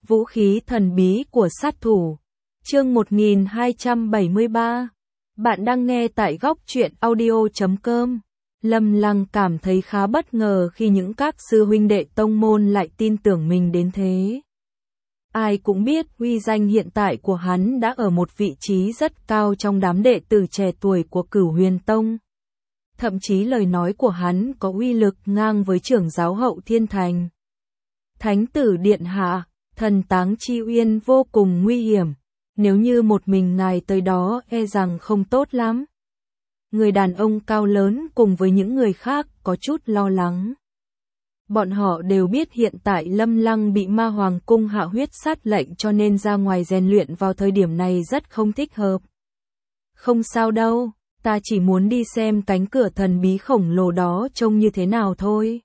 Vũ khí thần bí của sát thủ. Chương 1273. Bạn đang nghe tại góc truyện audio.com. Lâm Lăng cảm thấy khá bất ngờ khi những các sư huynh đệ tông môn lại tin tưởng mình đến thế. Ai cũng biết uy danh hiện tại của hắn đã ở một vị trí rất cao trong đám đệ tử trẻ tuổi của Cửu Huyền Tông. Thậm chí lời nói của hắn có uy lực ngang với trưởng giáo Hậu Thiên Thành. Thánh tử điện hạ, thần táng Chi Uyên vô cùng nguy hiểm, nếu như một mình ngài tới đó e rằng không tốt lắm. Người đàn ông cao lớn cùng với những người khác có chút lo lắng. Bọn họ đều biết hiện tại Lâm Lăng bị Ma Hoàng cung hạ huyết sát lệnh cho nên ra ngoài rèn luyện vào thời điểm này rất không thích hợp. Không sao đâu, ta chỉ muốn đi xem cánh cửa thần bí khổng lồ đó trông như thế nào thôi.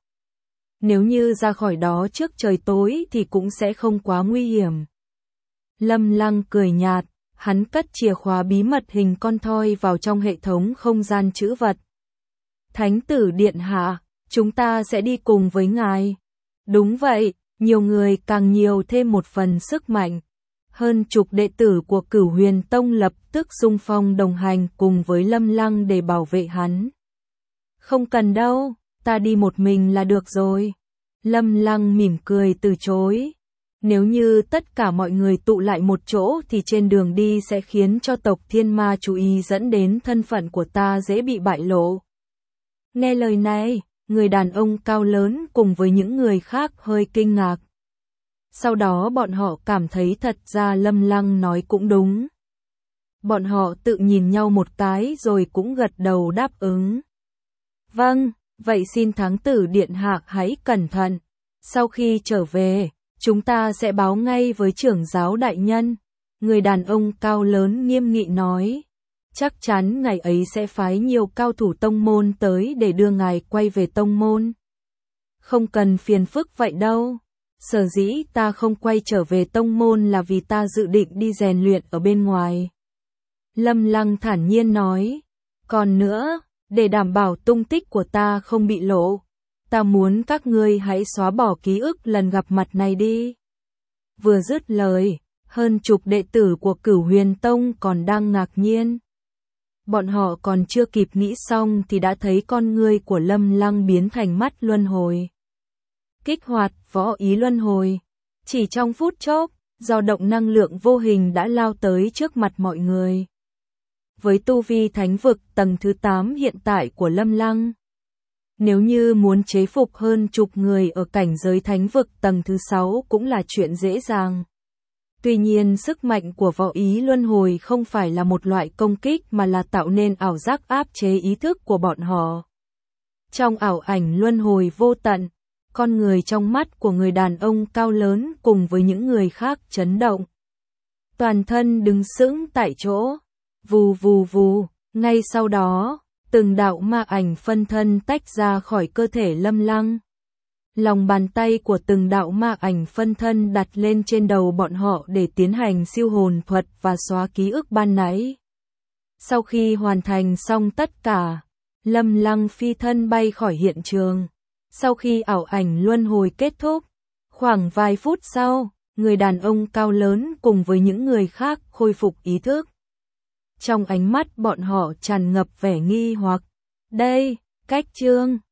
Nếu như ra khỏi đó trước trời tối thì cũng sẽ không quá nguy hiểm. Lâm Lăng cười nhạt, hắn cất chìa khóa bí mật hình con thoi vào trong hệ thống không gian trữ vật. Thánh tử điện hạ, chúng ta sẽ đi cùng với ngài. Đúng vậy, nhiều người càng nhiều thêm một phần sức mạnh. Hơn chục đệ tử của Cửu Huyền Tông lập tức xung phong đồng hành cùng với Lâm Lăng để bảo vệ hắn. Không cần đâu, ta đi một mình là được rồi. Lâm Lăng mỉm cười từ chối. Nếu như tất cả mọi người tụ lại một chỗ thì trên đường đi sẽ khiến cho tộc Thiên Ma chú ý dẫn đến thân phận của ta dễ bị bại lộ. Nghe lời này, người đàn ông cao lớn cùng với những người khác hơi kinh ngạc. Sau đó bọn họ cảm thấy thật ra Lâm Lăng nói cũng đúng. Bọn họ tự nhìn nhau một cái rồi cũng gật đầu đáp ứng. Vâng, vậy xin thắng tử điện hạ hãy cẩn thận. Sau khi trở về, chúng ta sẽ báo ngay với trưởng giáo đại nhân. Người đàn ông cao lớn nghiêm nghị nói. Chắc chắn ngày ấy sẽ phái nhiều cao thủ tông môn tới để đưa ngài quay về tông môn. Không cần phiền phức vậy đâu. Sở dĩ ta không quay trở về tông môn là vì ta dự định đi rèn luyện ở bên ngoài. Lâm Lăng thản nhiên nói. Còn nữa, để đảm bảo tung tích của ta không bị lộ, ta muốn các ngươi hãy xóa bỏ ký ức lần gặp mặt này đi. Vừa dứt lời, hơn chục đệ tử của Cửu Huyền Tông còn đang ngạc nhiên. Bọn họ còn chưa kịp nghĩ xong thì đã thấy con ngươi của Lâm Lăng biến thành mắt luân hồi. Kích hoạt võ ý luân hồi. Chỉ trong phút chốc, dao động năng lượng vô hình đã lao tới trước mặt mọi người. Với tu vi thánh vực tầng thứ 8 hiện tại của Lâm Lăng, nếu như muốn chế phục hơn chục người ở cảnh giới thánh vực tầng thứ 6 cũng là chuyện dễ dàng. Tuy nhiên sức mạnh của võ ý luân hồi không phải là một loại công kích mà là tạo nên ảo giác áp chế ý thức của bọn họ. Trong ảo ảnh luân hồi vô tận, con người trong mắt của người đàn ông cao lớn cùng với những người khác chấn động. Toàn thân đứng sững tại chỗ, vù vù vù, ngay sau đó, từng đạo ma ảnh phân thân tách ra khỏi cơ thể Lâm Lăng. Lòng bàn tay của từng đạo ma ảnh phân thân đặt lên trên đầu bọn họ để tiến hành siêu hồn thuật và xóa ký ức ban nãy. Sau khi hoàn thành xong tất cả, Lâm Lăng phi thân bay khỏi hiện trường. Sau khi ảo ảnh luân hồi kết thúc, khoảng vài phút sau, người đàn ông cao lớn cùng với những người khác khôi phục ý thức. Trong ánh mắt bọn họ tràn ngập vẻ nghi hoặc. Đây, cách chương